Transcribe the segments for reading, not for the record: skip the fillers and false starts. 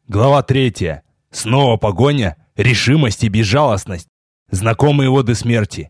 Глава 3. Снова погоня, решимость и безжалостность. Знакомые воды смерти.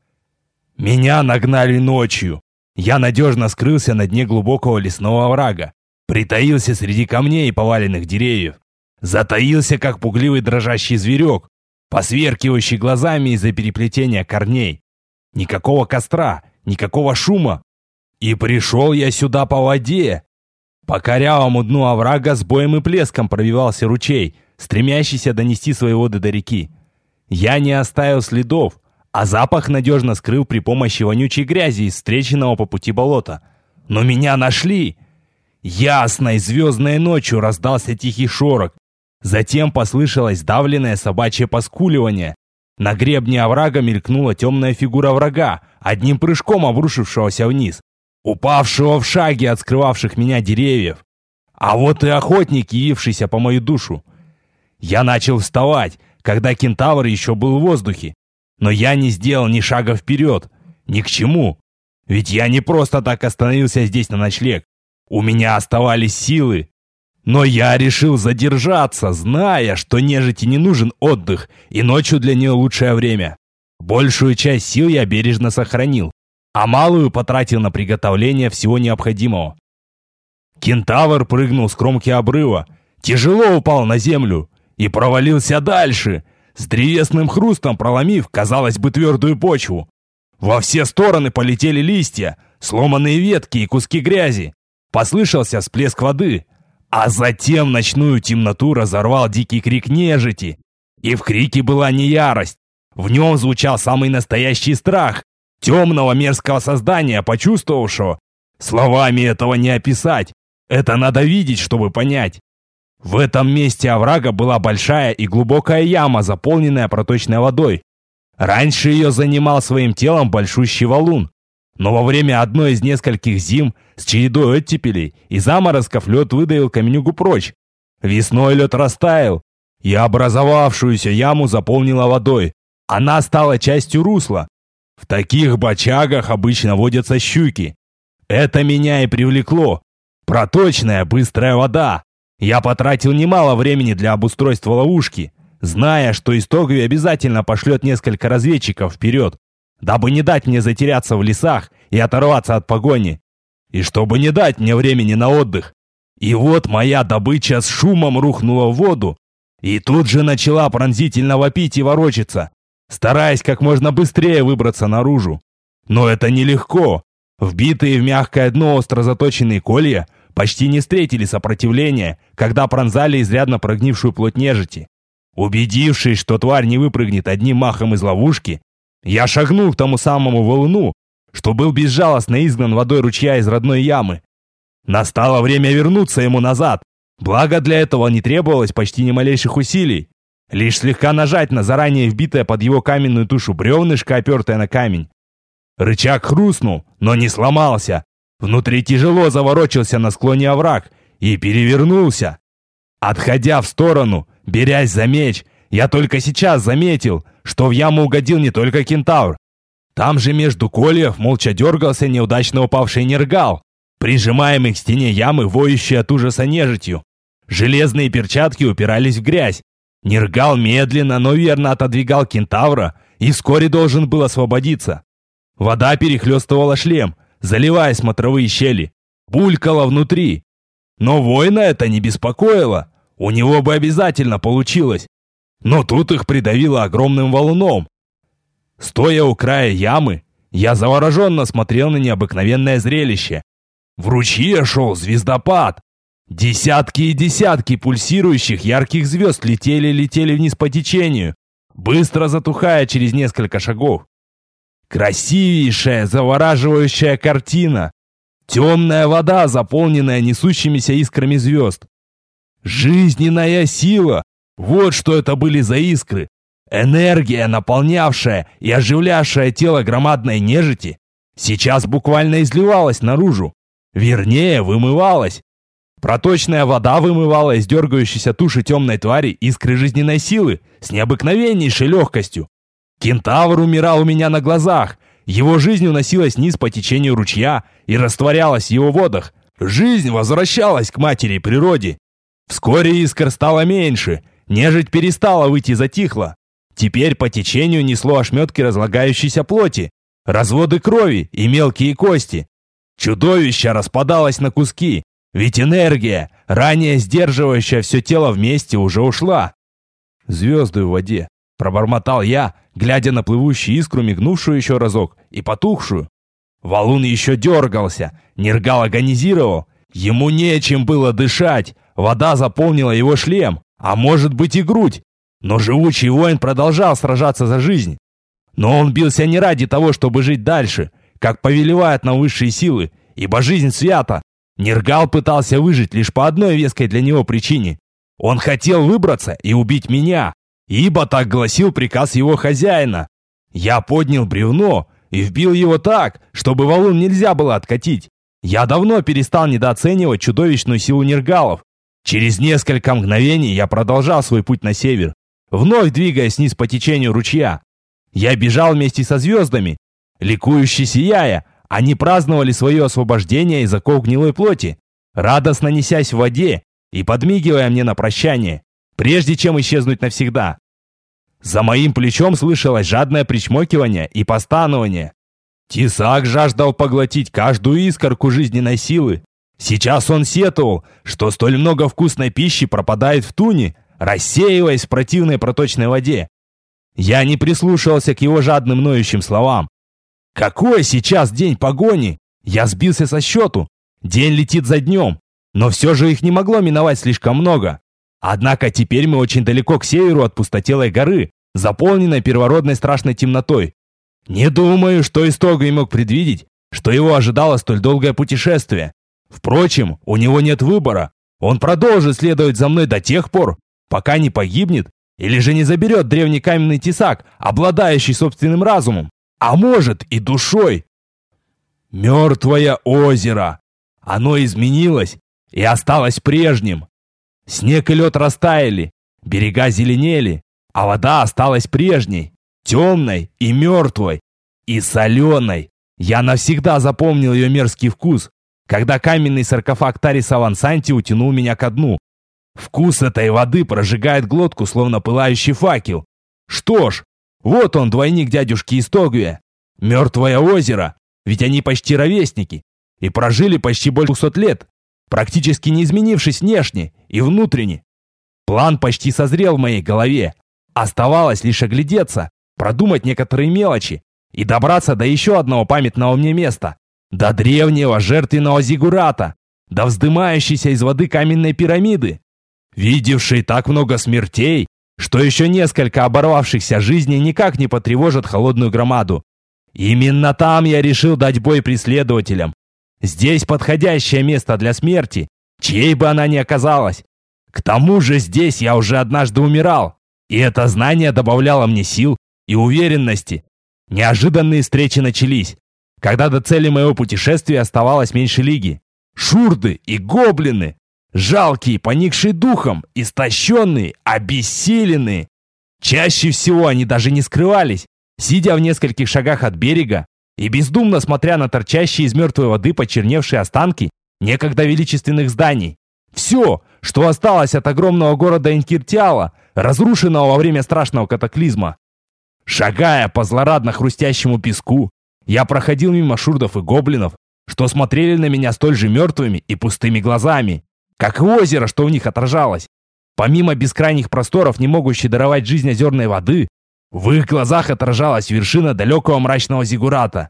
Меня нагнали ночью. Я надежно скрылся на дне глубокого лесного оврага. Притаился среди камней и поваленных деревьев. Затаился, как пугливый дрожащий зверек, посверкивающий глазами из-за переплетения корней. Никакого костра, никакого шума. И пришел я сюда по воде. По корявому дну оврага с боем и плеском пробивался ручей, стремящийся донести свои воды до реки. Я не оставил следов, а запах надежно скрыл при помощи вонючей грязи из встреченного по пути болота. Но меня нашли! Ясной звездной ночью раздался тихий шорох. Затем послышалось давленное собачье поскуливание. На гребне оврага мелькнула темная фигура врага, одним прыжком обрушившегося вниз, упавшего в шаге от скрывавших меня деревьев. А вот и охотник, явившийся по мою душу. Я начал вставать, когда кентавр еще был в воздухе. Но я не сделал ни шага вперед. Ни к чему. Ведь я не просто так остановился здесь на ночлег. У меня оставались силы. Но я решил задержаться, зная, что нежити не нужен отдых, и ночью для нее лучшее время. Большую часть сил я бережно сохранил, а малую потратил на приготовление всего необходимого. Кентавр прыгнул с кромки обрыва, тяжело упал на землю и провалился дальше, с древесным хрустом проломив, казалось бы, твердую почву. Во все стороны полетели листья, сломанные ветки и куски грязи. Послышался всплеск воды, а затем ночную темноту разорвал дикий крик нежити. И в крике была не ярость, в нем звучал самый настоящий страх темного мерзкого создания, почувствовавшего. Словами этого не описать, это надо видеть, чтобы понять. В этом месте оврага была большая и глубокая яма, заполненная проточной водой. Раньше ее занимал своим телом большущий валун. Но во время одной из нескольких зим с чередой оттепелей и заморозков лед выдавил каменюгу прочь. Весной лед растаял, и образовавшуюся яму заполнила водой. Она стала частью русла. В таких бочагах обычно водятся щуки. Это меня и привлекло. Проточная, быстрая вода. Я потратил немало времени для обустройства ловушки, зная, что Истогви обязательно пошлет несколько разведчиков вперед, дабы не дать мне затеряться в лесах и оторваться от погони, и чтобы не дать мне времени на отдых. И вот моя добыча с шумом рухнула в воду, и тут же начала пронзительно вопить и ворочаться, стараясь как можно быстрее выбраться наружу. Но это нелегко. Вбитые в мягкое дно остро заточенные колья почти не встретили сопротивления, когда пронзали изрядно прогнившую плоть нежити. Убедившись, что тварь не выпрыгнет одним махом из ловушки, я шагнул к тому самому валуну, что был безжалостно изгнан водой ручья из родной ямы. Настало время вернуться ему назад, благо для этого не требовалось почти ни малейших усилий. Лишь слегка нажать на заранее вбитое под его каменную тушу бревнышко, опертое на камень. Рычаг хрустнул, но не сломался. Внутри тяжело заворочился на склоне овраг и перевернулся. Отходя в сторону, берясь за меч, я только сейчас заметил, что в яму угодил не только кентавр. Там же между кольев молча дергался неудачно упавший нергал, прижимаемый к стене ямы, воющий от ужаса нежитью. Железные перчатки упирались в грязь. Нергал медленно, но верно отодвигал кентавра и вскоре должен был освободиться. Вода перехлестывала шлем, заливая смотровые щели, булькала внутри. Но воина это не беспокоило, у него бы обязательно получилось. Но тут их придавило огромным валуном. Стоя у края ямы, я завороженно смотрел на необыкновенное зрелище. В ручье шел звездопад. Десятки и десятки пульсирующих ярких звезд летели вниз по течению, быстро затухая через несколько шагов. Красивейшая, завораживающая картина. Темная вода, заполненная несущимися искрами звезд. Жизненная сила. Вот что это были за искры. Энергия, наполнявшая и оживлявшая тело громадной нежити, сейчас буквально изливалась наружу. Вернее, вымывалась. Проточная вода вымывала из дергающейся туши темной твари искры жизненной силы с необыкновеннейшей легкостью. Кентавр умирал у меня на глазах. Его жизнь уносилась вниз по течению ручья и растворялась в его водах. Жизнь возвращалась к матери природе. Вскоре искр стало меньше, нежить перестала выть и затихла. Теперь по течению несло ошметки разлагающейся плоти, разводы крови и мелкие кости. Чудовище распадалось на куски, ведь энергия, ранее сдерживающая все тело вместе, уже ушла. «Звезды в воде», — пробормотал я, глядя на плывущую искру, мигнувшую еще разок, и потухшую. Валун еще дергался, Нергал агонизировал. Ему нечем было дышать, вода заполнила его шлем, а может быть и грудь. Но живучий воин продолжал сражаться за жизнь. Но он бился не ради того, чтобы жить дальше, как повелевают нам высшие силы, ибо жизнь свята. Нергал пытался выжить лишь по одной веской для него причине. Он хотел выбраться и убить меня, ибо так гласил приказ его хозяина. Я поднял бревно и вбил его так, чтобы валун нельзя было откатить. Я давно перестал недооценивать чудовищную силу нергалов. Через несколько мгновений я продолжал свой путь на север, вновь двигаясь вниз по течению ручья. Я бежал вместе со звездами. Ликующе сияя, они праздновали свое освобождение из оков гнилой плоти, радостно несясь в воде и подмигивая мне на прощание, прежде чем исчезнуть навсегда. За моим плечом слышалось жадное причмокивание и постанование. Тесак жаждал поглотить каждую искорку жизненной силы. Сейчас он сетовал, что столь много вкусной пищи пропадает в туне, рассеиваясь в противной проточной воде. Я не прислушивался к его жадным ноющим словам. Какой сейчас день погони? Я сбился со счету. День летит за днем, но все же их не могло миновать слишком много. Однако теперь мы очень далеко к северу от пустотелой горы, заполненной первородной страшной темнотой. Не думаю, что Истогий мог предвидеть, что его ожидало столь долгое путешествие. Впрочем, у него нет выбора. Он продолжит следовать за мной до тех пор, пока не погибнет, или же не заберет древний каменный тесак, обладающий собственным разумом, а может и душой. Мертвое озеро. Оно изменилось и осталось прежним. Снег и лед растаяли, берега зеленели, а вода осталась прежней, темной и мертвой, и соленой. Я навсегда запомнил ее мерзкий вкус, когда каменный саркофаг Тариса Вансанти утянул меня ко дну. Вкус этой воды прожигает глотку, словно пылающий факел. Что ж, вот он, двойник дядюшки Истогия. Мертвое озеро, ведь они почти ровесники и прожили почти больше 200 лет, практически не изменившись внешне и внутренне. План почти созрел в моей голове. Оставалось лишь оглядеться, продумать некоторые мелочи и добраться до еще одного памятного мне места, до древнего жертвенного зиггурата, до вздымающейся из воды каменной пирамиды, видевшей так много смертей, что еще несколько оборвавшихся жизней никак не потревожат холодную громаду. Именно там я решил дать бой преследователям. Здесь подходящее место для смерти, чьей бы она ни оказалась. К тому же здесь я уже однажды умирал, и это знание добавляло мне сил и уверенности. Неожиданные встречи начались, когда до цели моего путешествия оставалось меньше лиги. Шурды и гоблины, жалкие, поникшие духом, истощенные, обессиленные. Чаще всего они даже не скрывались, сидя в нескольких шагах от берега и бездумно смотря на торчащие из мертвой воды почерневшие останки некогда величественных зданий. Все, что осталось от огромного города Инкиртиала, разрушенного во время страшного катаклизма. Шагая по злорадно хрустящему песку, я проходил мимо шурдов и гоблинов, что смотрели на меня столь же мертвыми и пустыми глазами, как и озеро, что в них отражалось. Помимо бескрайних просторов, не могущей даровать жизнь озерной воды, в их глазах отражалась вершина далекого мрачного зиггурата.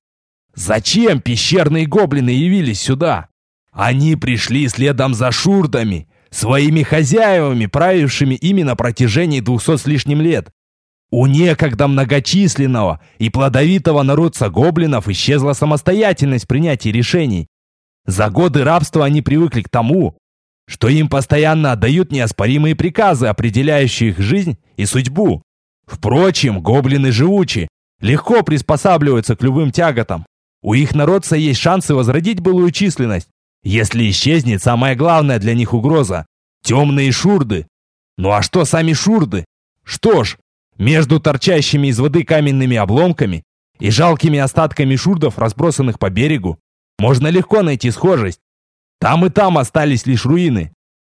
Зачем пещерные гоблины явились сюда? Они пришли следом за шурдами, своими хозяевами, правившими ими на протяжении 200 с лишним лет. У некогда многочисленного и плодовитого народца гоблинов исчезла самостоятельность принятия решений. За годы рабства они привыкли к тому, что им постоянно отдают неоспоримые приказы, определяющие их жизнь и судьбу. Впрочем, гоблины живучи, легко приспосабливаются к любым тяготам. У их народца есть шансы возродить былую численность, если исчезнет самая главная для них угроза – темные шурды. Ну а что сами шурды? Что ж, между торчащими из воды каменными обломками и жалкими остатками шурдов, разбросанных по берегу, можно легко найти схожесть. Там и там остались лишь руины,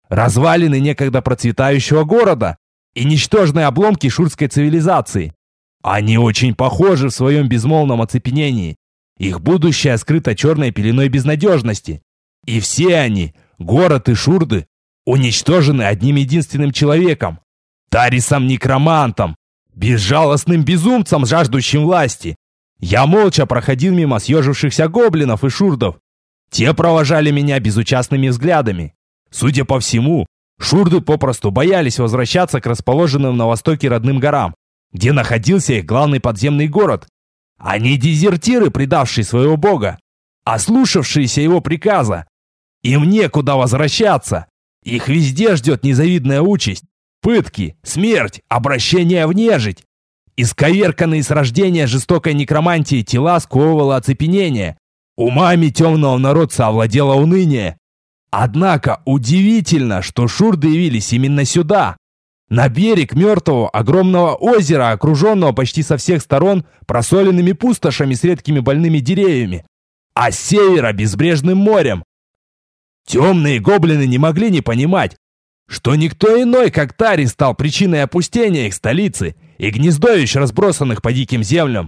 развалины некогда процветающего города и ничтожные обломки шурской цивилизации. Они очень похожи в своем безмолвном оцепенении. Их будущее скрыто черной пеленой безнадежности. И все они, город и шурды, уничтожены одним единственным человеком. Тарисом-некромантом, безжалостным безумцем, жаждущим власти. Я молча проходил мимо съежившихся гоблинов и шурдов. Те провожали меня безучастными взглядами. Судя по всему, шурды попросту боялись возвращаться к расположенным на востоке родным горам, где находился их главный подземный город. Они дезертиры, предавшие своего бога, ослушавшиеся его приказа. Им некуда возвращаться. Их везде ждет незавидная участь. Пытки, смерть, обращение в нежить. Исковерканные с рождения жестокой некромантии тела сковывало оцепенение. Умами темного народца овладело уныние. Однако удивительно, что шурды явились именно сюда, на берег мертвого огромного озера, окруженного почти со всех сторон просоленными пустошами с редкими больными деревьями, а с севера безбрежным морем. Темные гоблины не могли не понимать, что никто иной, как Тарис, стал причиной опустения их столицы и гнездовищ, разбросанных по диким землям.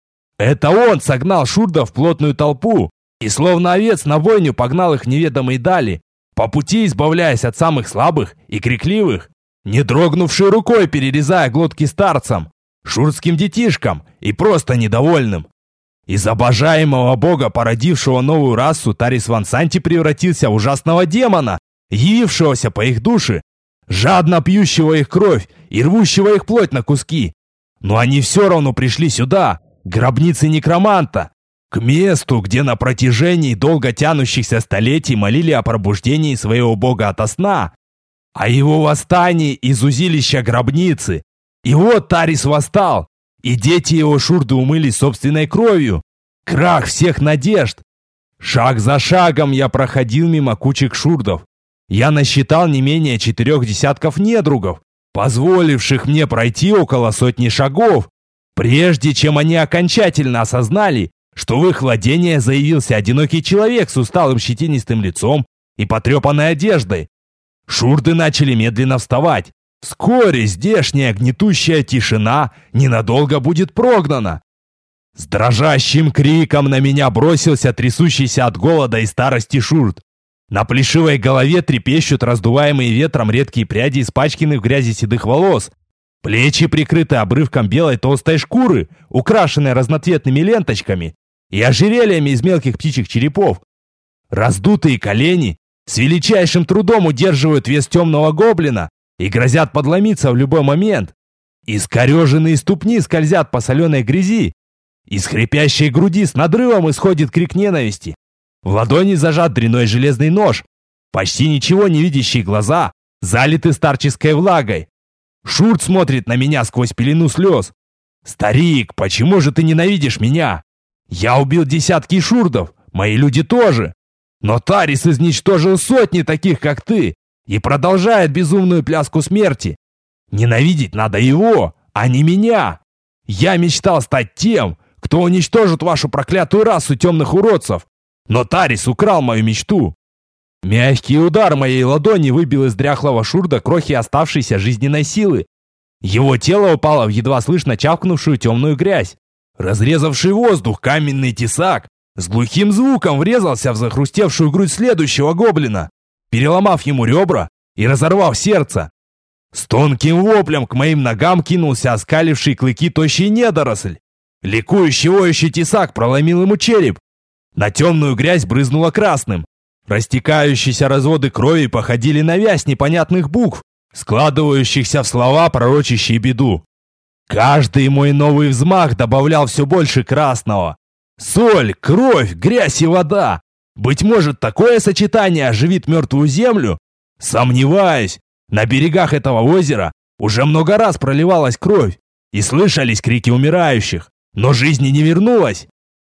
Это он согнал шурдов в плотную толпу и словно овец на бойню погнал их в неведомые дали, по пути избавляясь от самых слабых и крикливых, не дрогнувшей рукой перерезая глотки старцам, шурдским детишкам и просто недовольным. Из обожаемого бога, породившего новую расу, Тарис Вансанти превратился в ужасного демона, явившегося по их душе, жадно пьющего их кровь и рвущего их плоть на куски. Но они все равно пришли сюда, к гробнице некроманта, к месту, где на протяжении долго тянущихся столетий молили о пробуждении своего бога ото сна, о его восстании из узилища гробницы. И вот Тарис восстал, и дети его шурды умылись собственной кровью. Крах всех надежд. Шаг за шагом я проходил мимо кучек шурдов. Я насчитал не менее 4 десятков недругов, позволивших мне пройти около сотни шагов, прежде чем они окончательно осознали, что в их владение заявился одинокий человек с усталым щетинистым лицом и потрепанной одеждой. Шурды начали медленно вставать. Вскоре здешняя гнетущая тишина ненадолго будет прогнана. С дрожащим криком на меня бросился трясущийся от голода и старости шурд. На плешивой голове трепещут раздуваемые ветром редкие пряди испачканных в грязи седых волос. Плечи прикрыты обрывком белой толстой шкуры, украшенной разноцветными ленточками и ожерельями из мелких птичьих черепов. Раздутые колени с величайшим трудом удерживают вес темного гоблина и грозят подломиться в любой момент. Искореженные ступни скользят по соленой грязи. Из хрипящей груди с надрывом исходит крик ненависти. В ладони зажат дряной железный нож. Почти ничего не видящие глаза залиты старческой влагой. Шурд смотрит на меня сквозь пелену слез. «Старик, почему же ты ненавидишь меня? Я убил десятки шурдов, мои люди тоже. Но Тарис изничтожил сотни таких, как ты, и продолжает безумную пляску смерти. Ненавидеть надо его, а не меня. Я мечтал стать тем, кто уничтожит вашу проклятую расу темных уродцев. Но Тарис украл мою мечту». Мягкий удар моей ладони выбил из дряхлого шурда крохи оставшейся жизненной силы. Его тело упало в едва слышно чавкнувшую темную грязь. Разрезавший воздух каменный тесак с глухим звуком врезался в захрустевшую грудь следующего гоблина, переломав ему ребра и разорвав сердце. С тонким воплем к моим ногам кинулся оскаливший клыки тощий недоросль. Ликующий воющий тесак проломил ему череп. На темную грязь брызнуло красным. Растекающиеся разводы крови походили на вязь непонятных букв, складывающихся в слова, пророчащие беду. Каждый мой новый взмах добавлял все больше красного. Соль, кровь, грязь и вода. Быть может, такое сочетание оживит мертвую землю? Сомневаюсь. На берегах этого озера уже много раз проливалась кровь, и слышались крики умирающих, но жизни не вернулась.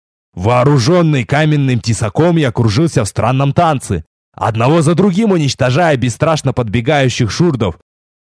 Вооруженный каменным тесаком я кружился в странном танце, одного за другим уничтожая бесстрашно подбегающих шурдов.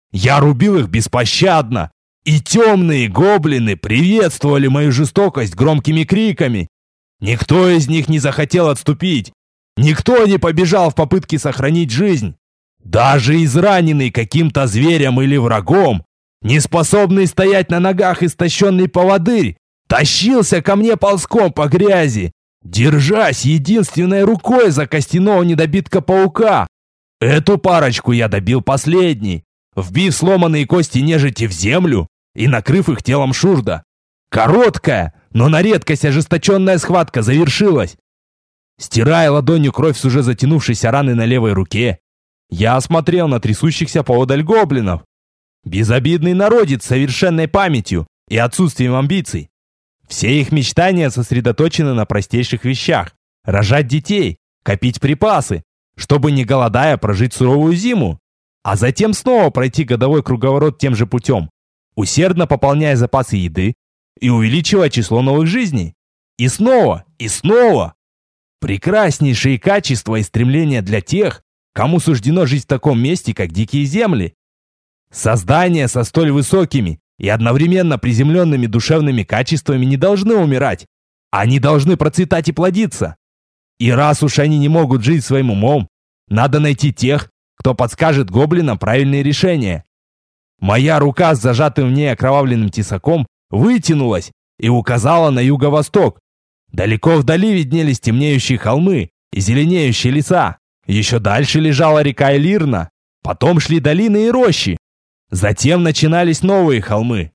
Я рубил их беспощадно, и темные гоблины приветствовали мою жестокость громкими криками. Никто из них не захотел отступить, никто не побежал в попытке сохранить жизнь. Даже израненный каким-то зверем или врагом, не способный стоять на ногах истощенный поводырь, тащился ко мне ползком по грязи, держась единственной рукой за костяного недобитка-паука. Эту парочку я добил последней, вбив сломанные кости нежити в землю и накрыв их телом Шурда. Короткая, но на редкость ожесточенная схватка завершилась. Стирая ладонью кровь с уже затянувшейся раны на левой руке, я осмотрел на трясущихся поодаль гоблинов. Безобидный народец с совершенной памятью и отсутствием амбиций. Все их мечтания сосредоточены на простейших вещах: рожать детей, копить припасы, чтобы не голодая прожить суровую зиму, а затем снова пройти годовой круговорот тем же путем, усердно пополняя запасы еды и увеличивая число новых жизней. И снова, и снова. Прекраснейшие качества и стремления для тех, кому суждено жить в таком месте, как дикие земли. Создания со столь высокими и одновременно приземленными душевными качествами не должны умирать. Они должны процветать и плодиться. И раз уж они не могут жить своим умом, надо найти тех, кто подскажет гоблинам правильные решения. Моя рука с зажатым в ней окровавленным тесаком вытянулась и указала на юго-восток. Далеко вдали виднелись темнеющие холмы и зеленеющие леса. Еще дальше лежала река Элирна, потом шли долины и рощи. Затем начинались новые холмы.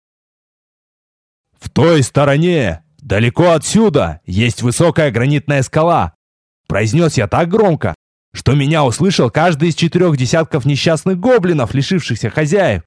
В той стороне, далеко отсюда, есть высокая гранитная скала. Произнес я так громко, что меня услышал каждый из 4 десятков несчастных гоблинов, лишившихся хозяев.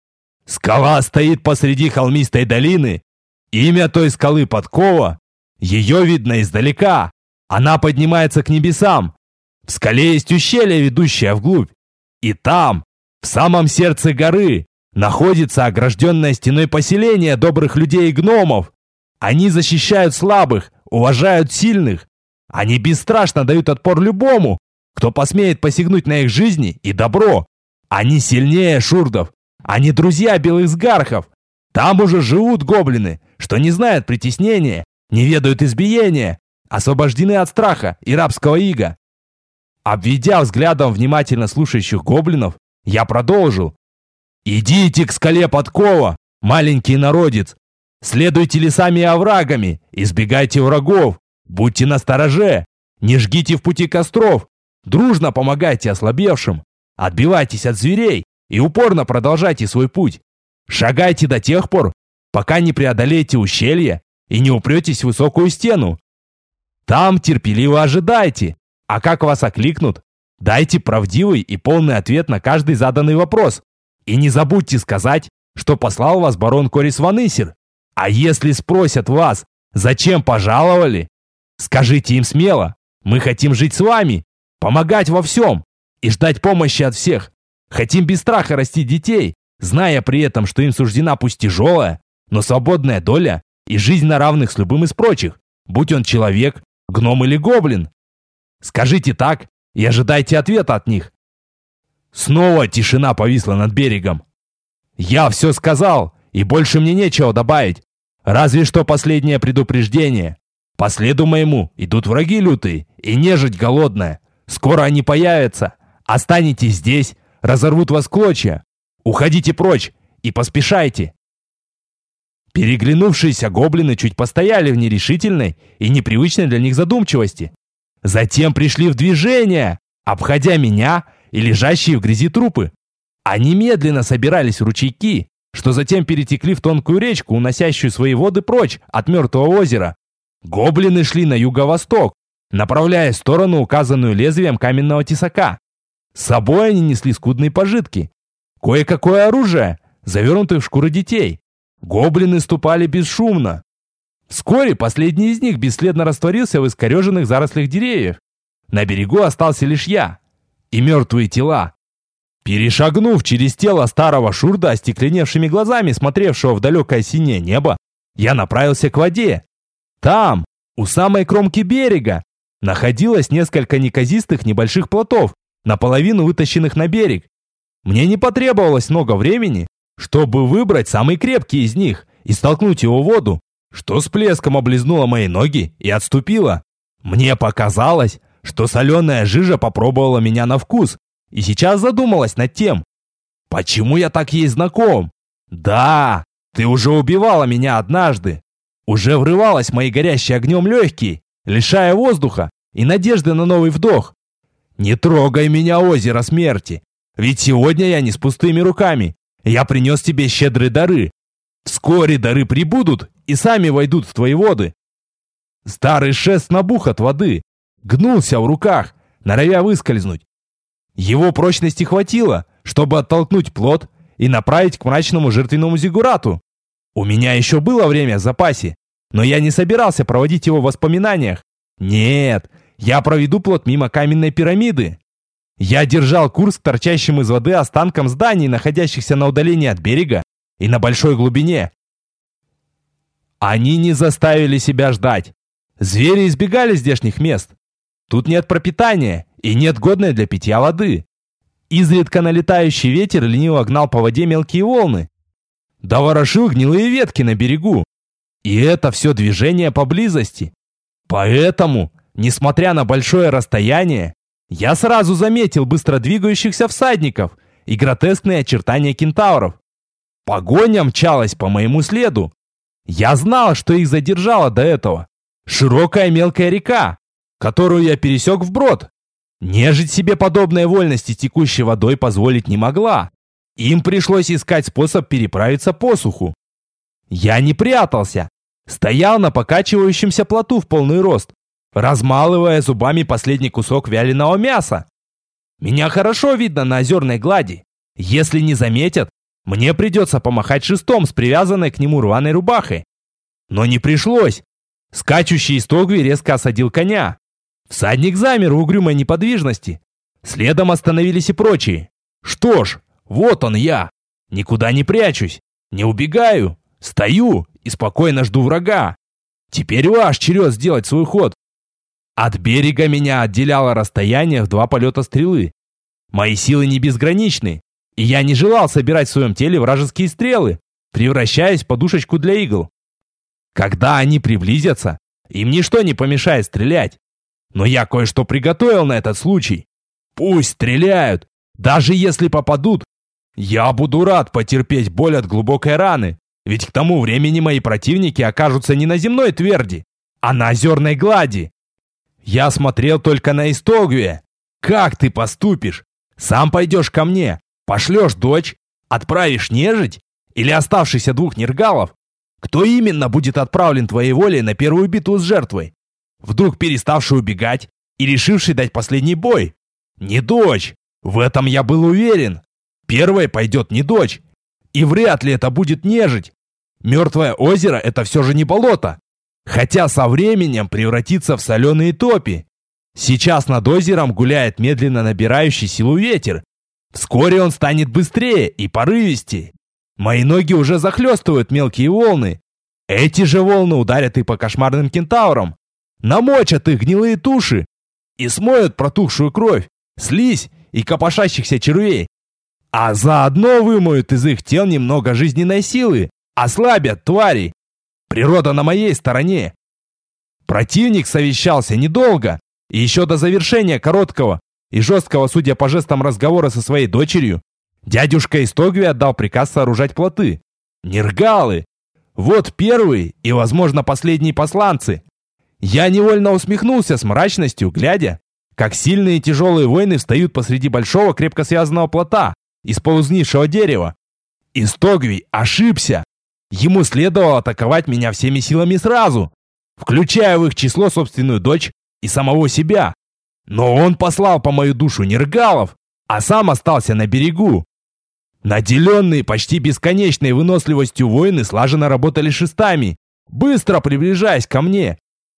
Скала стоит посреди холмистой долины. Имя той скалы Подкова. Ее видно издалека. Она поднимается к небесам. В скале есть ущелье, ведущее вглубь. И там, в самом сердце горы, находится огражденное стеной поселение добрых людей и гномов. Они защищают слабых, уважают сильных. Они бесстрашно дают отпор любому, кто посмеет посягнуть на их жизни и добро. Они сильнее шурдов. Они друзья белых сгархов. Там уже живут гоблины, что не знают притеснения, не ведают избиения, освобождены от страха и рабского ига. Обведя взглядом внимательно слушающих гоблинов, я продолжил. «Идите к скале Подкова, маленький народец. Следуйте лесами и оврагами, избегайте врагов, будьте настороже, не жгите в пути костров, дружно помогайте ослабевшим, отбивайтесь от зверей и упорно продолжайте свой путь. Шагайте до тех пор, пока не преодолеете ущелье и не упретесь в высокую стену. Там терпеливо ожидайте, а как вас окликнут, дайте правдивый и полный ответ на каждый заданный вопрос. И не забудьте сказать, что послал вас барон Корис Ванысир. А если спросят вас, зачем пожаловали, скажите им смело: мы хотим жить с вами, помогать во всем и ждать помощи от всех. Хотим без страха растить детей, зная при этом, что им суждена пусть тяжелая, но свободная доля и жизнь на равных с любым из прочих, будь он человек, гном или гоблин. Скажите так и ожидайте ответа от них». Снова тишина повисла над берегом. Я все сказал, и больше мне нечего добавить. Разве что последнее предупреждение. По следу моему идут враги лютые и нежить голодная. Скоро они появятся. Останетесь здесь, разорвут вас в клочья. Уходите прочь и поспешайте. Переглянувшиеся гоблины чуть постояли в нерешительной и непривычной для них задумчивости. Затем пришли в движение, обходя меня и лежащие в грязи трупы. Они медленно собирались в ручейки, что затем перетекли в тонкую речку, уносящую свои воды прочь от мертвого озера. Гоблины шли на юго-восток, направляясь в сторону, указанную лезвием каменного тесака. С собой они несли скудные пожитки. Кое-какое оружие, завернутое в шкуры детей. Гоблины ступали бесшумно. Вскоре последний из них бесследно растворился в искореженных зарослях деревьев. На берегу остался лишь я и мертвые тела. Перешагнув через тело старого шурда, остекленевшими глазами смотревшего в далекое синее небо, я направился к воде. Там, у самой кромки берега, находилось несколько неказистых небольших плотов, наполовину вытащенных на берег. Мне не потребовалось много времени, чтобы выбрать самый крепкий из них и столкнуть его в воду, что с плеском облизнуло мои ноги и отступило. Мне показалось, что соленая жижа попробовала меня на вкус и сейчас задумалась над тем, почему я так ей знаком. Да, ты уже убивала меня однажды. Уже врывалась в мои горящие огнем легкие, лишая воздуха и надежды на новый вдох. Не трогай меня, озеро смерти, ведь сегодня я не с пустыми руками. Я принес тебе щедрые дары. Вскоре дары прибудут и сами войдут в твои воды. Старый шест набух от воды, гнулся в руках, норовя выскользнуть. Его прочности хватило, чтобы оттолкнуть плот и направить к мрачному жертвенному зиггурату. У меня еще было время в запасе, но я не собирался проводить его в воспоминаниях. Нет, я проведу плот мимо каменной пирамиды. Я держал курс к торчащим из воды останкам зданий, находящихся на удалении от берега и на большой глубине. Они не заставили себя ждать. Звери избегали здешних мест. Тут нет пропитания и нет годной для питья воды. Изредка налетающий ветер лениво гнал по воде мелкие волны. Да ворошил гнилые ветки на берегу. И это все движение поблизости. Поэтому, несмотря на большое расстояние, я сразу заметил быстро двигающихся всадников и гротескные очертания кентавров. Погоня мчалась по моему следу. Я знал, что их задержала до этого широкая мелкая река, которую я пересек вброд. Нежить себе подобной вольности текущей водой позволить не могла. Им пришлось искать способ переправиться по суху. Я не прятался. Стоял на покачивающемся плоту в полный рост, размалывая зубами последний кусок вяленого мяса. Меня хорошо видно на озерной глади. Если не заметят, мне придется помахать шестом с привязанной к нему рваной рубахой. Но не пришлось. Скачущий Истогви резко осадил коня. Всадник замер в угрюмой неподвижности. Следом остановились и прочие. Что ж, вот он я. Никуда не прячусь, не убегаю. Стою и спокойно жду врага. Теперь ваш черед сделать свой ход. От берега меня отделяло расстояние в 2 полета стрелы. Мои силы не безграничны, и я не желал собирать в своем теле вражеские стрелы, превращаясь в подушечку для игл. Когда они приблизятся, им ничто не помешает стрелять. Но я кое-что приготовил на этот случай. Пусть стреляют, даже если попадут. Я буду рад потерпеть боль от глубокой раны, ведь к тому времени мои противники окажутся не на земной тверди, а на озерной глади. Я смотрел только на Истогвия. Как ты поступишь? Сам пойдешь ко мне, пошлешь дочь, отправишь нежить или оставшихся 2 нергалов? Кто именно будет отправлен твоей волей на первую битву с жертвой? Вдруг переставший убегать и решивший дать последний бой? Не дочь. В этом я был уверен. Первой пойдет не дочь. И вряд ли это будет нежить. Мертвое озеро — это все же не болото. Хотя со временем превратится в соленые топи. Сейчас над озером гуляет медленно набирающий силу ветер. Вскоре он станет быстрее и порывистее. Мои ноги уже захлестывают мелкие волны. Эти же волны ударят и по кошмарным кентаврам. Намочат их гнилые туши и смоют протухшую кровь, слизь и копошащихся червей. А заодно вымоют из их тел немного жизненной силы, ослабят тварей. Природа на моей стороне. Противник совещался недолго, и еще до завершения короткого и жесткого, судя по жестам, разговора со своей дочерью, дядюшка Истогви отдал приказ сооружать плоты. Нергалы. Вот первые и, возможно, последние посланцы. Я невольно усмехнулся с мрачностью, глядя, как сильные и тяжелые воины встают посреди большого крепко связанного плота из полузнившего дерева. Истогви ошибся. Ему следовало атаковать меня всеми силами сразу, включая в их число собственную дочь и самого себя. Но он послал по мою душу нергалов, а сам остался на берегу. Наделенные почти бесконечной выносливостью воины слаженно работали шестами, быстро приближаясь ко мне.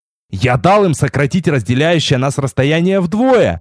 Я дал им сократить разделяющее нас расстояние вдвое,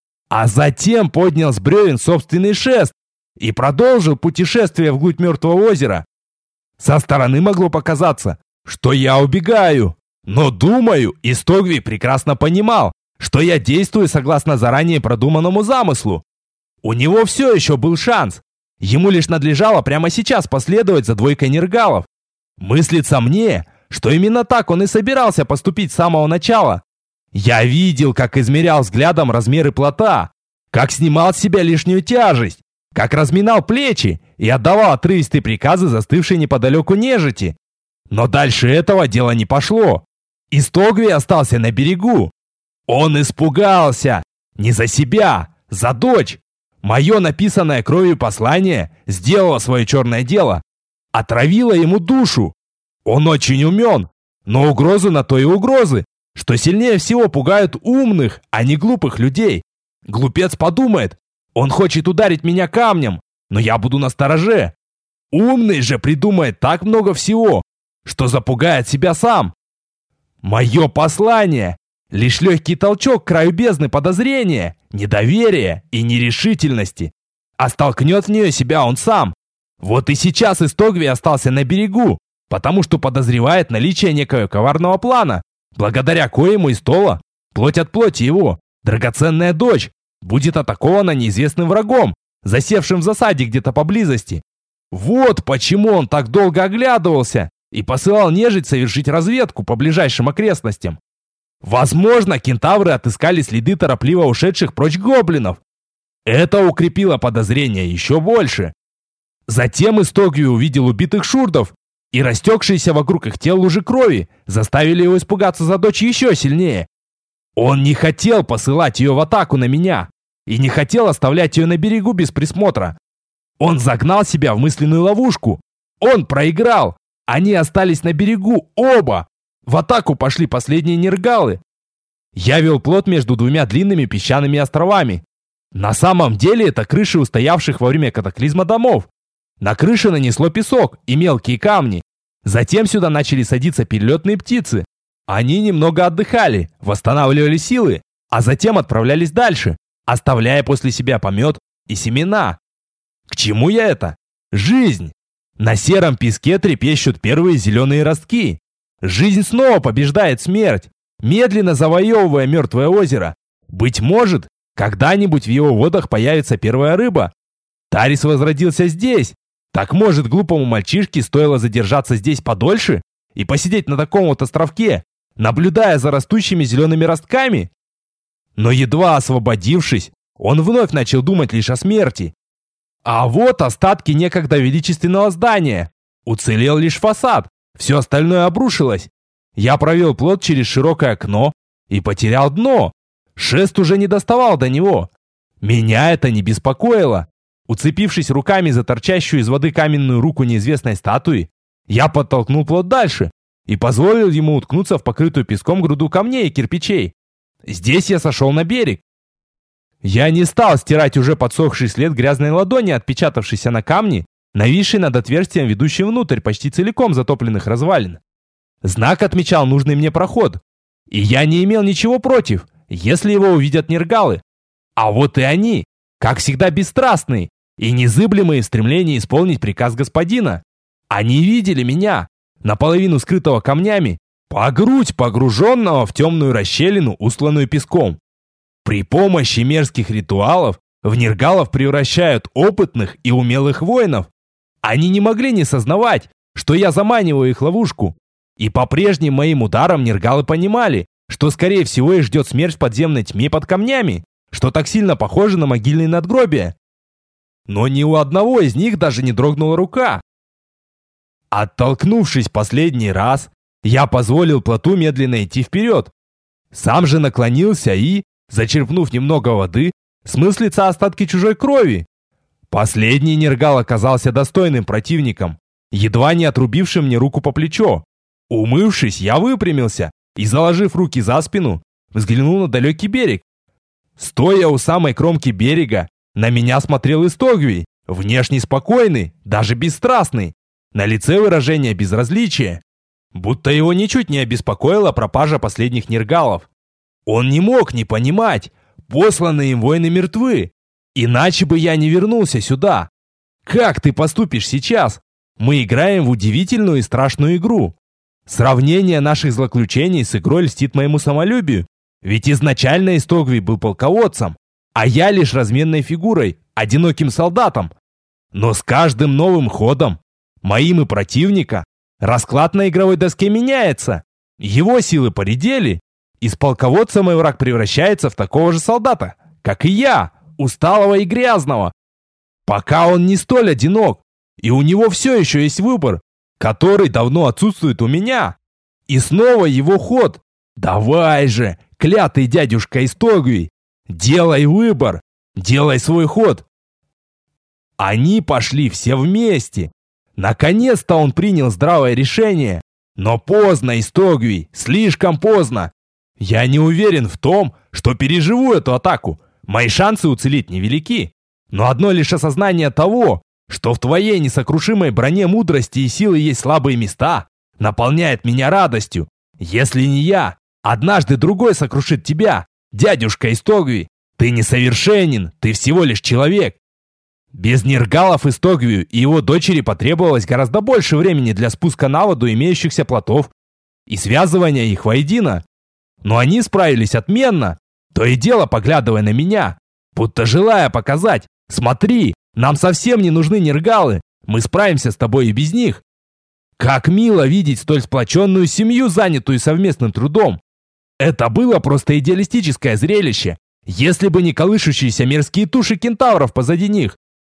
а затем поднял с бревен собственный шест и продолжил путешествие вглубь мертвого озера. Со стороны могло показаться, что я убегаю, но, думаю, Истогви прекрасно понимал, что я действую согласно заранее продуманному замыслу. У него все еще был шанс. Ему лишь надлежало прямо сейчас последовать за двойкой нергалов. Мыслится мне, что именно так он и собирался поступить с самого начала. Я видел, как измерял взглядом размеры плота, как снимал с себя лишнюю тяжесть, как разминал плечи и отдавал отрывистые приказы застывшей неподалеку нежити. Но дальше этого дело не пошло. Истогви остался на берегу. Он испугался. Не за себя, за дочь. Мое написанное кровью послание сделало свое черное дело. Отравило ему душу. Он очень умен, но угрозы на то и угрозы, что сильнее всего пугают умных, а не глупых людей. Глупец подумает, он хочет ударить меня камнем, но я буду настороже. Умный же придумает так много всего, что запугает себя сам. Мое послание — лишь легкий толчок к краю бездны подозрения, недоверия и нерешительности. А столкнет в нее себя он сам. Вот и сейчас Истогви остался на берегу, потому что подозревает наличие некого коварного плана, благодаря коему Истола, плоть от плоти его, драгоценная дочь, будет атакована неизвестным врагом, засевшим в засаде где-то поблизости. Вот почему он так долго оглядывался и посылал нежить совершить разведку по ближайшим окрестностям. Возможно, кентавры отыскали следы торопливо ушедших прочь гоблинов. Это укрепило подозрение еще больше. Затем Истогви увидел убитых шурдов, и растекшиеся вокруг их тел лужи крови заставили его испугаться за дочь еще сильнее. Он не хотел посылать ее в атаку на меня и не хотел оставлять ее на берегу без присмотра. Он загнал себя в мысленную ловушку. Он проиграл. Они остались на берегу оба. В атаку пошли последние нергалы. Я вел плот между двумя длинными песчаными островами. На самом деле это крыши устоявших во время катаклизма домов. На крыше нанесло песок и мелкие камни. Затем сюда начали садиться перелетные птицы. Они немного отдыхали, восстанавливали силы, а затем отправлялись дальше, оставляя после себя помет и семена. К чему я это? Жизнь! На сером песке трепещут первые зеленые ростки. Жизнь снова побеждает смерть, медленно завоевывая мертвое озеро. Быть может, когда-нибудь в его водах появится первая рыба. Тарис возродился здесь. Так может, глупому мальчишке стоило задержаться здесь подольше и посидеть на таком вот островке, наблюдая за растущими зелеными ростками? Но едва освободившись, он вновь начал думать лишь о смерти. А вот остатки некогда величественного здания. Уцелел лишь фасад, все остальное обрушилось. Я провел плот через широкое окно и потерял дно. Шест уже не доставал до него. Меня это не беспокоило. Уцепившись руками за торчащую из воды каменную руку неизвестной статуи, я подтолкнул плот дальше и позволил ему уткнуться в покрытую песком груду камней и кирпичей. Здесь я сошел на берег. Я не стал стирать уже подсохший след грязной ладони, отпечатавшейся на камне, нависший над отверстием, ведущим внутрь почти целиком затопленных развалин. Знак отмечал нужный мне проход, и я не имел ничего против, если его увидят нергалы. А вот и они, как всегда, бесстрастные и незыблемые в стремлении исполнить приказ господина. Они видели меня, наполовину скрытого камнями, по грудь погруженного в темную расщелину, устланную песком. При помощи мерзких ритуалов в нергалов превращают опытных и умелых воинов. Они не могли не сознавать, что я заманиваю их в ловушку. И по прежним моим ударам нергалы понимали, что скорее всего их ждет смерть в подземной тьме под камнями, что так сильно похоже на могильные надгробия. Но ни у одного из них даже не дрогнула рука. Оттолкнувшись последний раз, я позволил плоту медленно идти вперед. Сам же наклонился и, зачерпнув немного воды, смыл с лица остатки чужой крови. Последний нергал оказался достойным противником, едва не отрубившим мне руку по плечо. Умывшись, я выпрямился и, заложив руки за спину, взглянул на далекий берег. Стоя у самой кромки берега, на меня смотрел Истогви, внешне спокойный, даже бесстрастный, на лице выражение безразличия, будто его ничуть не обеспокоила пропажа последних нергалов. Он не мог не понимать, посланные им воины мертвы, иначе бы я не вернулся сюда. Как ты поступишь сейчас? Мы играем в удивительную и страшную игру. Сравнение наших злоключений с игрой льстит моему самолюбию, ведь изначально Истогви был полководцем, а я лишь разменной фигурой, одиноким солдатом. Но с каждым новым ходом, моим и противника, расклад на игровой доске меняется. Его силы поредели. Из полководца мой враг превращается в такого же солдата, как и я, усталого и грязного. Пока он не столь одинок, и у него все еще есть выбор, который давно отсутствует у меня. И снова его ход. Давай же, клятый дядюшка Истогвий, делай выбор, делай свой ход. Они пошли все вместе. Наконец-то он принял здравое решение. Но поздно, Истогвий, слишком поздно. Я не уверен в том, что переживу эту атаку. Мои шансы уцелеть невелики. Но одно лишь осознание того, что в твоей несокрушимой броне мудрости и силы есть слабые места, наполняет меня радостью. Если не я, однажды другой сокрушит тебя. Дядюшка Истогвий, ты несовершенен, ты всего лишь человек. Без Нергалов Истогвию и его дочери потребовалось гораздо больше времени для спуска на воду имеющихся плотов и связывания их воедино. Но они справились отменно, то и дело поглядывая на меня, будто желая показать: смотри, нам совсем не нужны Нергалы, мы справимся с тобой и без них. Как мило видеть столь сплоченную семью, занятую совместным трудом. Это было просто идеалистическое зрелище, если бы не колышущиеся мерзкие туши кентавров позади них.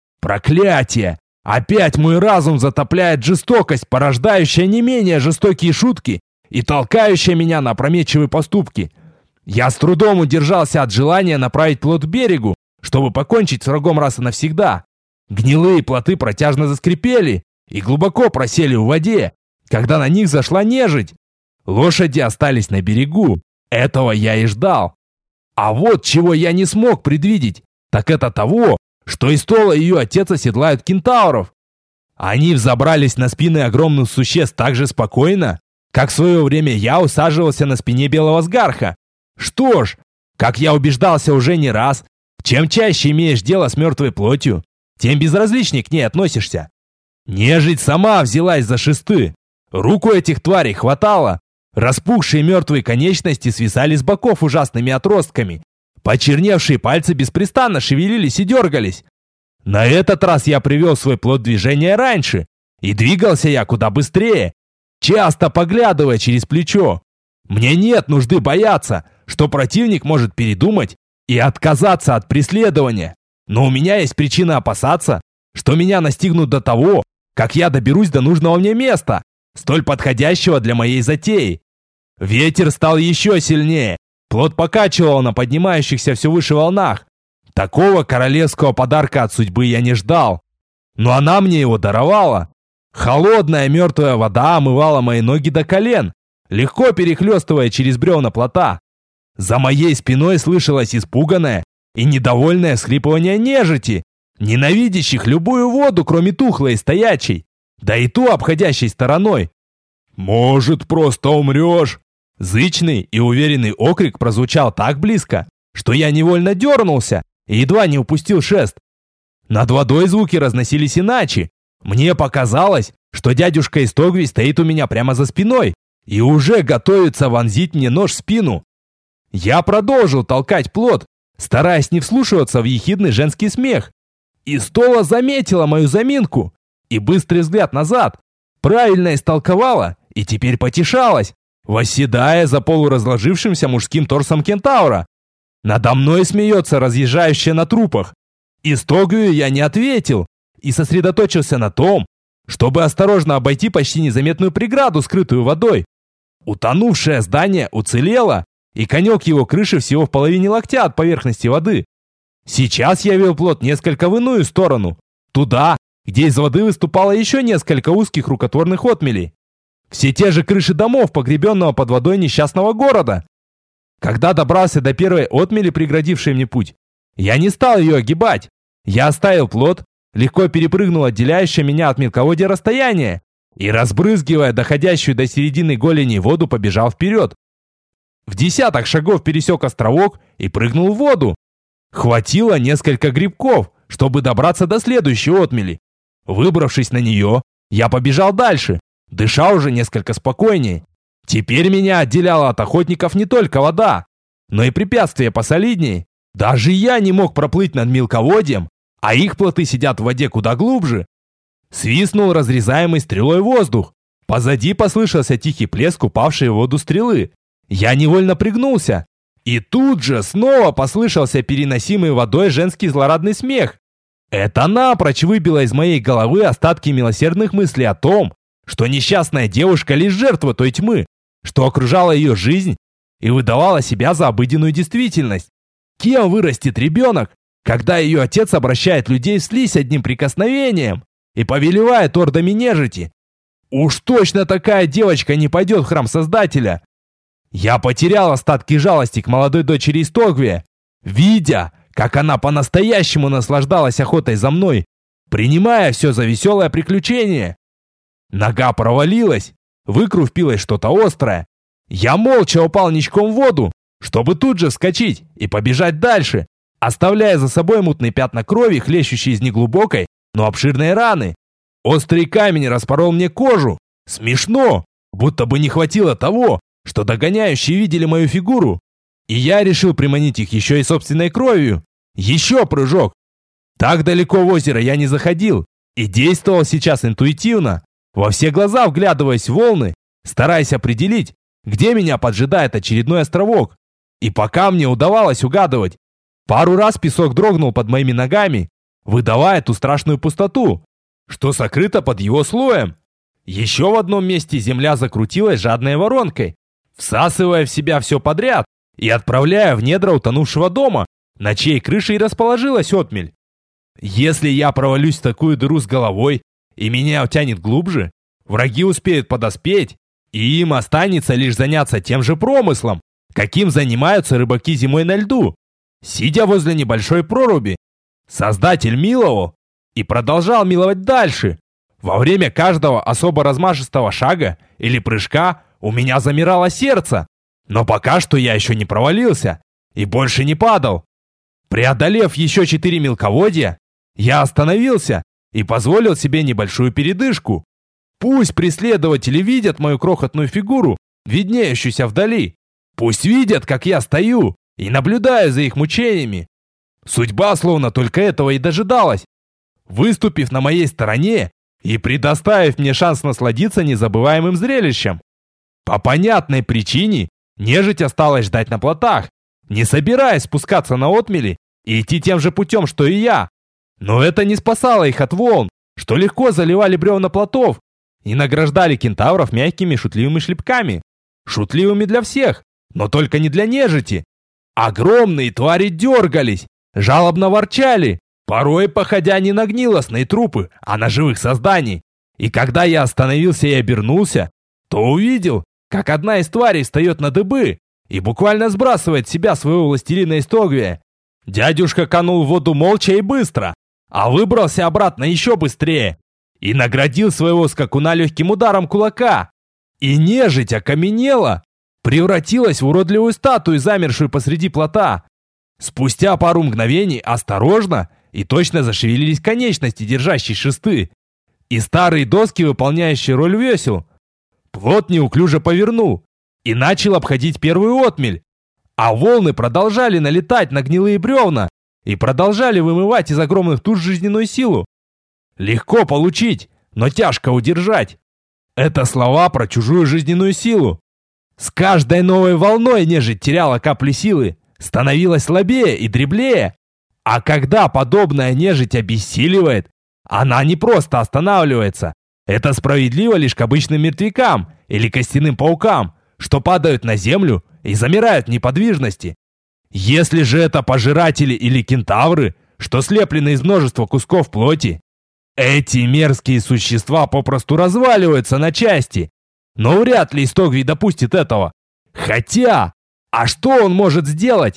Проклятие! Опять мой разум затопляет жестокость, порождающая не менее жестокие шутки и толкающая меня на опрометчивые поступки. Я с трудом удержался от желания направить плот к берегу, чтобы покончить с врагом раз и навсегда. Гнилые плоты протяжно заскрипели и глубоко просели в воде, когда на них зашла нежить. Лошади остались на берегу. Этого я и ждал. А вот чего я не смог предвидеть, так это того, что Истола и ее отец оседлают кентавров. Они взобрались на спины огромных существ так же спокойно, как в свое время я усаживался на спине белого сгарха. Что ж, как я убеждался уже не раз, чем чаще имеешь дело с мертвой плотью, тем безразличнее к ней относишься. Нежить сама взялась за шесты. Руку этих тварей хватало. Распухшие мертвые конечности свисали с боков ужасными отростками. Почерневшие пальцы беспрестанно шевелились и дергались. На этот раз я привел свой плод в движение раньше, и двигался я куда быстрее, часто поглядывая через плечо. Мне нет нужды бояться, что противник может передумать и отказаться от преследования. Но у меня есть причина опасаться, что меня настигнут до того, как я доберусь до нужного мне места, столь подходящего для моей затеи. Ветер стал еще сильнее. Плот покачивал на поднимающихся все выше волнах. Такого королевского подарка от судьбы я не ждал. Но она мне его даровала. Холодная мертвая вода омывала мои ноги до колен, легко перехлестывая через бревна плота. За моей спиной слышалось испуганное и недовольное всхлипывание нежити, ненавидящих любую воду, кроме тухлой и стоячей, да и ту обходящей стороной. «Может, просто умрешь?» Зычный и уверенный окрик прозвучал так близко, что я невольно дернулся и едва не упустил шест. Над водой звуки разносились иначе. Мне показалось, что дядюшка Истогвий стоит у меня прямо за спиной и уже готовится вонзить мне нож в спину. Я продолжил толкать плот, стараясь не вслушиваться в ехидный женский смех. Истола заметила мою заминку и быстрый взгляд назад правильно истолковала и теперь потешалась, восседая за полуразложившимся мужским торсом кентавра. Надо мной смеется разъезжающая на трупах. Истогвию я не ответил и сосредоточился на том, чтобы осторожно обойти почти незаметную преграду, скрытую водой. Утонувшее здание уцелело, и конек его крыши всего в половине локтя от поверхности воды. Сейчас я вел плот несколько в иную сторону, туда, где из воды выступало еще несколько узких рукотворных отмелей. Все те же крыши домов, погребенного под водой несчастного города. Когда добрался до первой отмели, преградившей мне путь, я не стал ее огибать. Я оставил плот, легко перепрыгнул отделяющее меня от мелководья расстояние и, разбрызгивая доходящую до середины голени воду, побежал вперед. В 10 шагов пересек островок и прыгнул в воду. Хватило несколько грибков, чтобы добраться до следующей отмели. Выбравшись на нее, я побежал дальше, дыша уже несколько спокойнее. Теперь меня отделяла от охотников не только вода, но и препятствия посолиднее. Даже я не мог проплыть над мелководьем, а их плоты сидят в воде куда глубже. Свистнул разрезаемый стрелой воздух. Позади послышался тихий плеск упавшей в воду стрелы. Я невольно пригнулся. И тут же снова послышался переносимый водой женский злорадный смех. Это напрочь выбило из моей головы остатки милосердных мыслей о том, что несчастная девушка лишь жертва той тьмы, что окружала ее жизнь и выдавала себя за обыденную действительность. Кем вырастет ребенок, когда ее отец обращает людей в слизь одним прикосновением и повелевает ордами нежити? Уж точно такая девочка не пойдет в храм Создателя. Я потерял остатки жалости к молодой дочери Истогвия, видя, как она по-настоящему наслаждалась охотой за мной, принимая все за веселое приключение. Нога провалилась, в икру впилось что-то острое. Я молча упал ничком в воду, чтобы тут же вскочить и побежать дальше, оставляя за собой мутные пятна крови, хлещущие из неглубокой, но обширной раны. Острый камень распорол мне кожу. Смешно, будто бы не хватило того, что догоняющие видели мою фигуру. И я решил приманить их еще и собственной кровью. Еще прыжок. Так далеко в озеро я не заходил и действовал сейчас интуитивно, во все глаза вглядываясь в волны, стараясь определить, где меня поджидает очередной островок. И пока мне удавалось угадывать, пару раз песок дрогнул под моими ногами, выдавая ту страшную пустоту, что сокрыто под его слоем. Еще в одном месте земля закрутилась жадной воронкой, всасывая в себя все подряд и отправляя в недра утонувшего дома, на чьей крыше и расположилась отмель. Если я провалюсь в такую дыру с головой и меня утянет глубже, враги успеют подоспеть, и им останется лишь заняться тем же промыслом, каким занимаются рыбаки зимой на льду. Сидя возле небольшой проруби, Создатель миловал и продолжал миловать дальше. Во время каждого особо размашистого шага или прыжка у меня замирало сердце, но пока что я еще не провалился и больше не падал. Преодолев еще 4 мелководья, я остановился и позволил себе небольшую передышку. Пусть преследователи видят мою крохотную фигуру, виднеющуюся вдали. Пусть видят, как я стою и наблюдаю за их мучениями. Судьба словно только этого и дожидалась, выступив на моей стороне и предоставив мне шанс насладиться незабываемым зрелищем. По понятной причине нежить осталась ждать на плотах, не собираясь спускаться на отмели и идти тем же путем, что и я. Но это не спасало их от волн, что легко заливали бревна плотов и награждали кентавров мягкими шутливыми шлепками. Шутливыми для всех, но только не для нежити. Огромные твари дергались, жалобно ворчали, порой походя не на гнилостные трупы, а на живых созданий. И когда я остановился и обернулся, то увидел, как одна из тварей встает на дыбы и буквально сбрасывает с себя своего властелина Истогвия. Дядюшка канул в воду молча и быстро, а выбрался обратно еще быстрее и наградил своего скакуна легким ударом кулака. И нежить окаменела, превратилась в уродливую статую, замершую посреди плота. Спустя пару мгновений осторожно и точно зашевелились конечности, держащие шесты, и старые доски, выполняющие роль весел. Плот неуклюже повернул и начал обходить первую отмель, а волны продолжали налетать на гнилые бревна и продолжали вымывать из огромных туш жизненную силу. Легко получить, но тяжко удержать. Это слова про чужую жизненную силу. С каждой новой волной нежить теряла капли силы, становилась слабее и дреблее. А когда подобная нежить обессиливает, она не просто останавливается. Это справедливо лишь к обычным мертвякам или костяным паукам, что падают на землю и замирают в неподвижности. Если же это пожиратели или кентавры, что слеплены из множества кусков плоти, эти мерзкие существа попросту разваливаются на части. Но вряд ли Истогвий допустит этого. Хотя, а что он может сделать?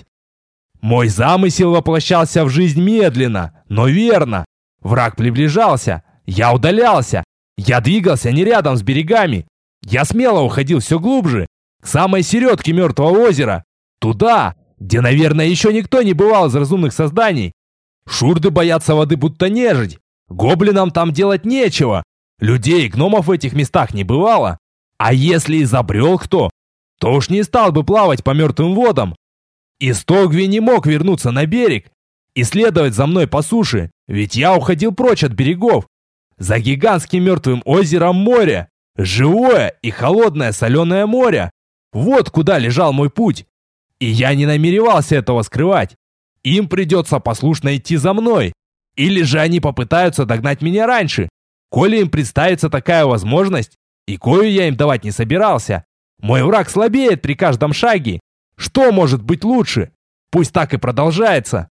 Мой замысел воплощался в жизнь медленно, но верно. Враг приближался, я удалялся, я двигался не рядом с берегами. Я смело уходил все глубже, к самой середке мертвого озера. Туда, где, наверное, еще никто не бывал из разумных созданий. Шурды боятся воды будто нежить. Гоблинам там делать нечего. Людей и гномов в этих местах не бывало. А если и забрел кто, то уж не стал бы плавать по мертвым водам. Истогвий не мог вернуться на берег и следовать за мной по суше, ведь я уходил прочь от берегов. За гигантским мертвым озером море. Живое и холодное соленое море. Вот куда лежал мой путь. И я не намеревался этого скрывать. Им придется послушно идти за мной. Или же они попытаются догнать меня раньше. Коли им представится такая возможность, и кою я им давать не собирался. Мой враг слабеет при каждом шаге. Что может быть лучше? Пусть так и продолжается.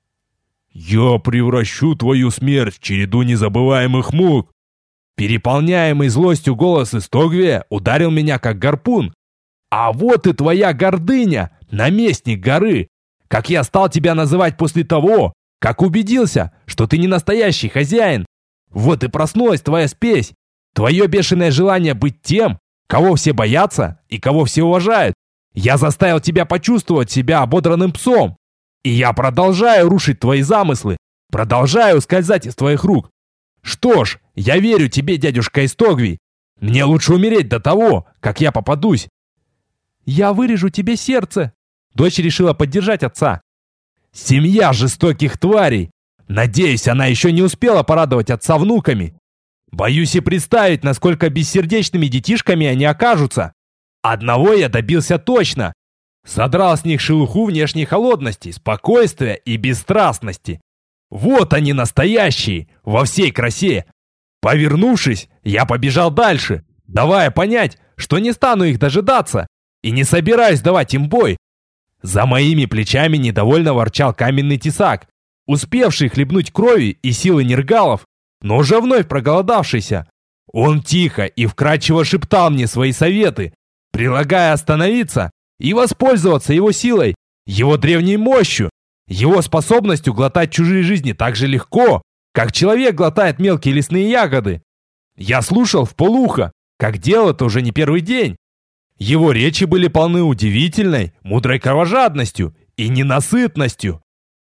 Я превращу твою смерть в череду незабываемых мук. Переполняемый злостью голос Истогвия ударил меня как гарпун. А вот и твоя гордыня, наместник горы. Как я стал тебя называть после того, как убедился, что ты не настоящий хозяин. Вот и проснулась твоя спесь. Твое бешеное желание быть тем, кого все боятся и кого все уважают. Я заставил тебя почувствовать себя ободранным псом. И я продолжаю рушить твои замыслы, продолжаю ускользать из твоих рук. Что ж, я верю тебе, дядюшка Истогвий. Мне лучше умереть до того, как я попадусь. Я вырежу тебе сердце. Дочь решила поддержать отца. Семья жестоких тварей. Надеюсь, она еще не успела порадовать отца внуками. Боюсь и представить, насколько бессердечными детишками они окажутся. Одного я добился точно. Содрал с них шелуху внешней холодности, спокойствия и бесстрастности. Вот они настоящие, во всей красе. Повернувшись, я побежал дальше, давая понять, что не стану их дожидаться и не собираюсь давать им бой. За моими плечами недовольно ворчал каменный тесак, успевший хлебнуть крови и силы нергалов, но уже вновь проголодавшийся. Он тихо и вкрадчиво шептал мне свои советы, предлагая остановиться и воспользоваться его силой, его древней мощью, его способностью глотать чужие жизни так же легко, как человек глотает мелкие лесные ягоды. Я слушал вполуха, как делал это уже не первый день. Его речи были полны удивительной, мудрой кровожадностью и ненасытностью.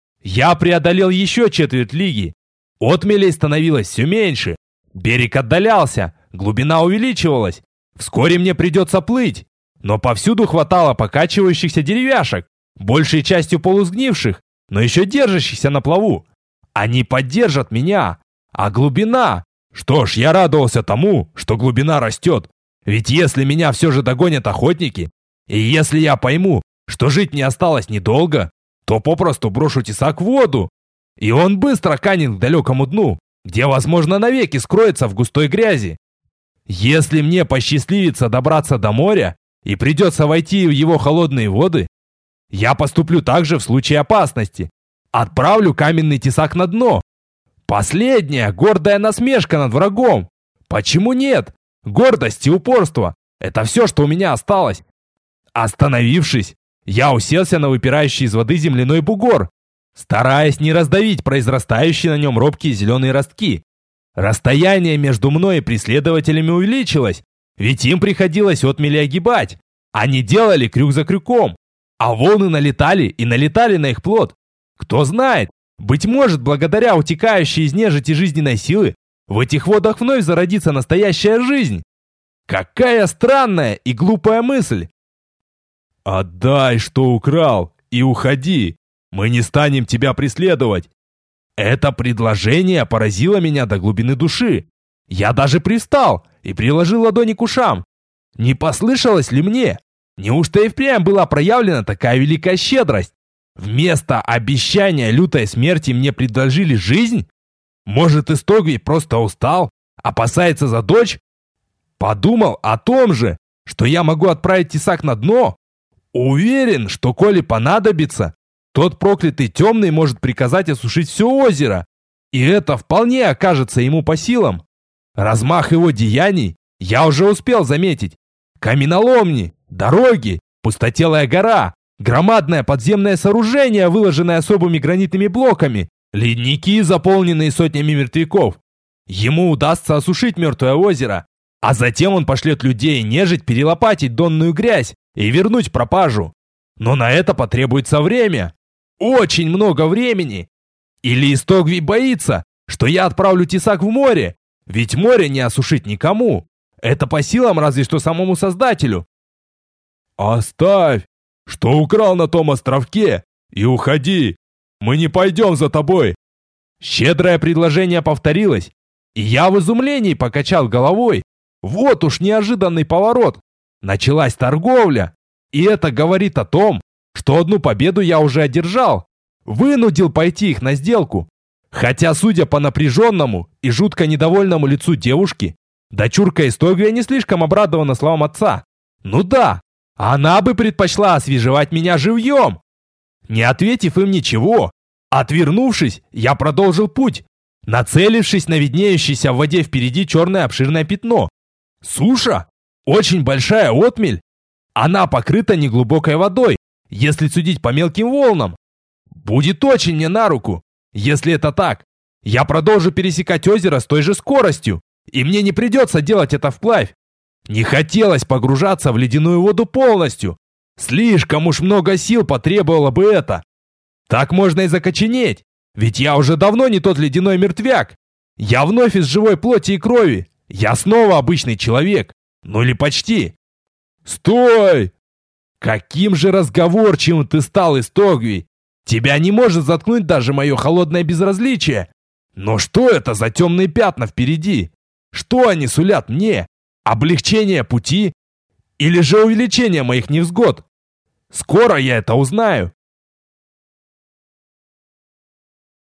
Я преодолел еще четверть лиги. Отмелей становилось все меньше. Берег отдалялся, глубина увеличивалась. Вскоре мне придется плыть. Но повсюду хватало покачивающихся деревяшек, большей частью полусгнивших, но еще держащихся на плаву. Они поддержат меня. А глубина? Что ж, я радовался тому, что глубина растет. Ведь если меня все же догонят охотники, и если я пойму, что жить мне осталось недолго, то попросту брошу тесак в воду, и он быстро канет к далекому дну, где, возможно, навеки скроется в густой грязи. Если мне посчастливится добраться до моря и придется войти в его холодные воды, я поступлю так же в случае опасности. Отправлю каменный тесак на дно. Последняя гордая насмешка над врагом. Почему нет? Гордость и упорство – это все, что у меня осталось. Остановившись, я уселся на выпирающий из воды земляной бугор, стараясь не раздавить произрастающие на нем робкие зеленые ростки. Расстояние между мной и преследователями увеличилось, ведь им приходилось отмели огибать. Они делали крюк за крюком, а волны налетали и налетали на их плот. Кто знает, быть может, благодаря утекающей из нежити жизненной силы, в этих водах вновь зародится настоящая жизнь. Какая странная и глупая мысль! «Отдай, что украл, и уходи. Мы не станем тебя преследовать». Это предложение поразило меня до глубины души. Я даже привстал и приложил ладони к ушам. Не послышалось ли мне? Неужто и впрямь была проявлена такая великая щедрость? Вместо обещания лютой смерти мне предложили жизнь? Может, Истогвий просто устал, опасается за дочь? Подумал о том же, что я могу отправить тесак на дно. Уверен, что коли понадобится, тот проклятый темный может приказать осушить все озеро, и это вполне окажется ему по силам. Размах его деяний я уже успел заметить. Каменоломни, дороги, пустотелая гора, громадное подземное сооружение, выложенное особыми гранитными блоками, ледники, заполненные сотнями мертвяков. Ему удастся осушить мертвое озеро, а затем он пошлет людей и нежить перелопатить донную грязь и вернуть пропажу. Но на это потребуется время. Очень много времени. Или Истогвий боится, что я отправлю тесак в море, ведь море не осушить никому. Это по силам разве что самому Создателю. Оставь, что украл на том островке, и уходи. Мы не пойдем за тобой. Щедрое предложение повторилось, и я в изумлении покачал головой. Вот уж неожиданный поворот. Началась торговля, и это говорит о том, что одну победу я уже одержал. Вынудил пойти их на сделку. Хотя, судя по напряженному и жутко недовольному лицу девушки, дочурка Истогвия не слишком обрадована словам отца. Ну да, она бы предпочла освежевать меня живьем. Не ответив им ничего, отвернувшись, я продолжил путь, нацелившись на виднеющееся в воде впереди черное обширное пятно. Суша, очень большая отмель. Она покрыта неглубокой водой, если судить по мелким волнам. Будет очень мне на руку. Если это так, я продолжу пересекать озеро с той же скоростью, и мне не придется делать это вплавь. Не хотелось погружаться в ледяную воду полностью. Слишком уж много сил потребовало бы это. Так можно и закоченеть, ведь я уже давно не тот ледяной мертвяк. Я вновь из живой плоти и крови. Я снова обычный человек. Ну или почти. Стой! Каким же разговорчивым ты стал, Истогвий. Тебя не может заткнуть даже мое холодное безразличие. Но что это за темные пятна впереди? Что они сулят мне? Облегчение пути? Или же увеличение моих невзгод? Скоро я это узнаю.